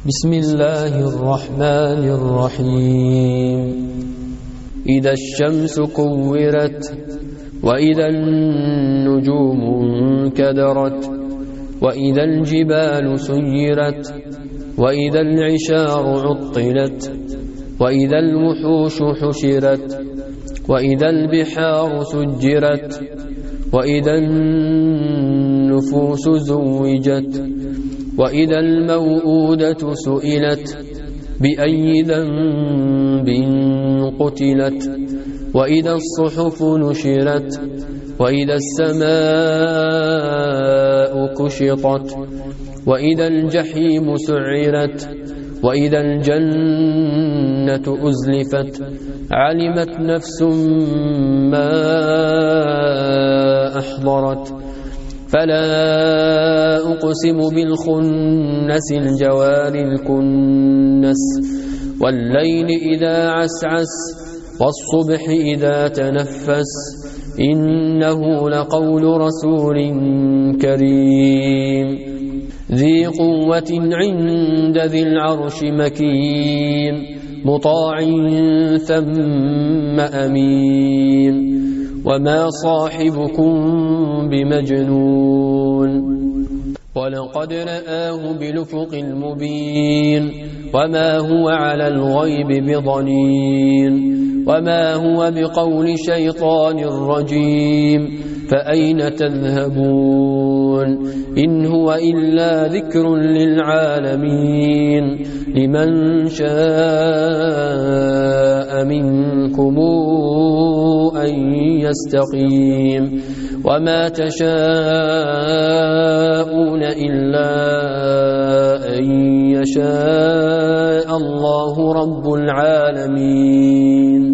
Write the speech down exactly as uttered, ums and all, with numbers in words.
بسم الله الرحمن الرحيم إذا الشمس كورت وإذا النجوم انكدرت وإذا الجبال سيرت وإذا العشار عطلت وإذا الوحوش حشرت وإذا البحار سجرت وإذا النفوس زوجت وإذا الموءودة سئلت بأي ذنب قتلت وإذا الصحف نشرت وإذا السماء كشطت وإذا الجحيم سعرت وإذا الجنة أزلفت علمت نفس ما أحضرت فلا أقسم بالخنس الجوار الكنس والليل إذا عسعس والصبح إذا تنفس إنه لقول رسول كريم ذي قوة عند ذي العرش مكين مطاع ثم أمين وما صاحبكم بمجنون ولقد رآه بالأفق المبين وما هو على الغيب بضنين وما هو بقول شيطان رجيم فأين تذهبون إن هو إلا ذكر للعالمين لمن شاء منكم أن يستقيم وما تشاءون إلا أن يشاء الله رب العالمين.